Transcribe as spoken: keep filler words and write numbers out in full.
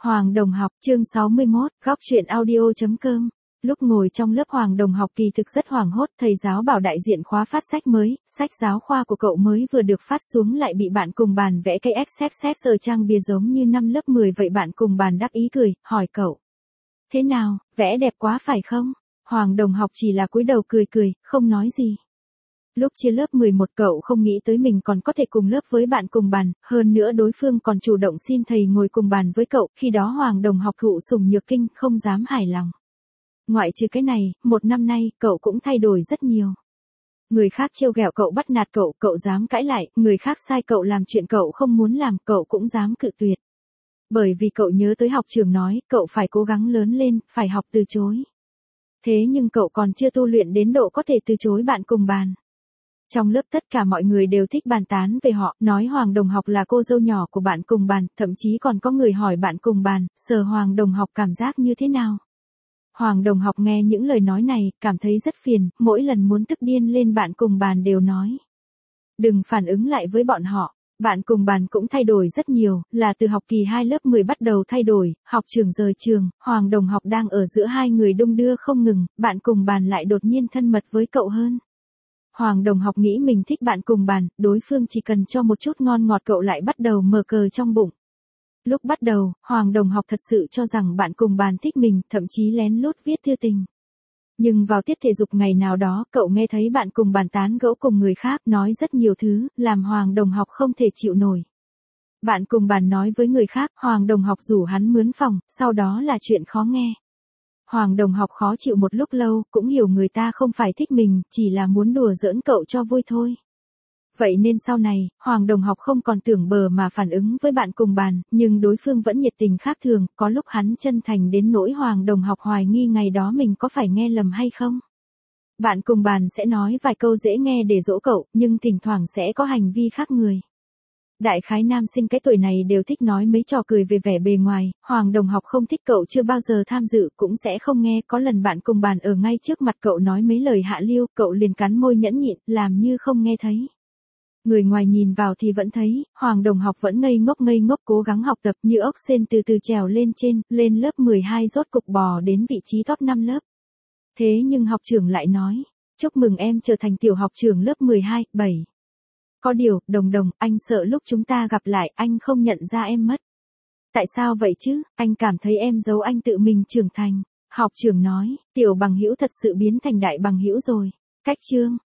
Hoàng Đồng học, chương sáu mươi mốt, góc truyện audio chấm com. Lúc ngồi trong lớp Hoàng Đồng học kỳ thực rất hoảng hốt, thầy giáo bảo đại diện khóa phát sách mới, sách giáo khoa của cậu mới vừa được phát xuống lại bị bạn cùng bàn vẽ cây ép xếp xếp ở trang bìa giống như năm lớp mười vậy. Bạn cùng bàn đắc ý cười, hỏi cậu. Thế nào, vẽ đẹp quá phải không? Hoàng Đồng học chỉ là cúi đầu cười cười, không nói gì. Lúc chia lớp mười một cậu không nghĩ tới mình còn có thể cùng lớp với bạn cùng bàn, hơn nữa đối phương còn chủ động xin thầy ngồi cùng bàn với cậu, khi đó Hoàng Đồng học thụ sủng nhược kinh, không dám hài lòng. Ngoại trừ cái này, một năm nay, cậu cũng thay đổi rất nhiều. Người khác trêu ghẹo cậu bắt nạt cậu, cậu dám cãi lại, người khác sai cậu làm chuyện cậu không muốn làm, cậu cũng dám cự tuyệt. Bởi vì cậu nhớ tới học trưởng nói, cậu phải cố gắng lớn lên, phải học từ chối. Thế nhưng cậu còn chưa tu luyện đến độ có thể từ chối bạn cùng bàn. Trong lớp tất cả mọi người đều thích bàn tán về họ, nói Hoàng Đồng học là cô dâu nhỏ của bạn cùng bàn, thậm chí còn có người hỏi bạn cùng bàn, sờ Hoàng Đồng học cảm giác như thế nào. Hoàng Đồng học nghe những lời nói này, cảm thấy rất phiền, mỗi lần muốn tức điên lên bạn cùng bàn đều nói. Đừng phản ứng lại với bọn họ. Bạn cùng bàn cũng thay đổi rất nhiều, là từ học kỳ hai lớp mười bắt đầu thay đổi, học trường rời trường, Hoàng Đồng học đang ở giữa hai người đung đưa không ngừng, bạn cùng bàn lại đột nhiên thân mật với cậu hơn. Hoàng Đồng học nghĩ mình thích bạn cùng bàn, đối phương chỉ cần cho một chút ngon ngọt cậu lại bắt đầu mờ cờ trong bụng. Lúc bắt đầu, Hoàng Đồng học thật sự cho rằng bạn cùng bàn thích mình, thậm chí lén lút viết thư tình. Nhưng vào tiết thể dục ngày nào đó, cậu nghe thấy bạn cùng bàn tán gẫu cùng người khác, nói rất nhiều thứ, làm Hoàng Đồng học không thể chịu nổi. Bạn cùng bàn nói với người khác, Hoàng Đồng học rủ hắn mướn phòng, sau đó là chuyện khó nghe. Hoàng Đồng học khó chịu một lúc lâu, cũng hiểu người ta không phải thích mình, chỉ là muốn đùa giỡn cậu cho vui thôi. Vậy nên sau này, Hoàng Đồng học không còn tưởng bờ mà phản ứng với bạn cùng bàn, nhưng đối phương vẫn nhiệt tình khác thường, có lúc hắn chân thành đến nỗi Hoàng Đồng học hoài nghi ngày đó mình có phải nghe lầm hay không. Bạn cùng bàn sẽ nói vài câu dễ nghe để dỗ cậu, nhưng thỉnh thoảng sẽ có hành vi khác người. Đại khái nam sinh cái tuổi này đều thích nói mấy trò cười về vẻ bề ngoài, Hoàng Đồng học không thích cậu chưa bao giờ tham dự cũng sẽ không nghe, có lần bạn cùng bàn ở ngay trước mặt cậu nói mấy lời hạ lưu, cậu liền cắn môi nhẫn nhịn, làm như không nghe thấy. Người ngoài nhìn vào thì vẫn thấy, Hoàng Đồng học vẫn ngây ngốc ngây ngốc cố gắng học tập như ốc sên từ từ trèo lên trên, lên lớp mười hai rốt cục bò đến vị trí top năm lớp. Thế nhưng học trưởng lại nói, chúc mừng em trở thành tiểu học trưởng lớp mười hai, bảy. Có điều, Đồng Đồng, anh sợ lúc chúng ta gặp lại, anh không nhận ra em mất. Tại sao vậy chứ, anh cảm thấy em giấu anh tự mình trưởng thành. Học trưởng nói, tiểu bằng hữu thật sự biến thành đại bằng hữu rồi. Cách chương.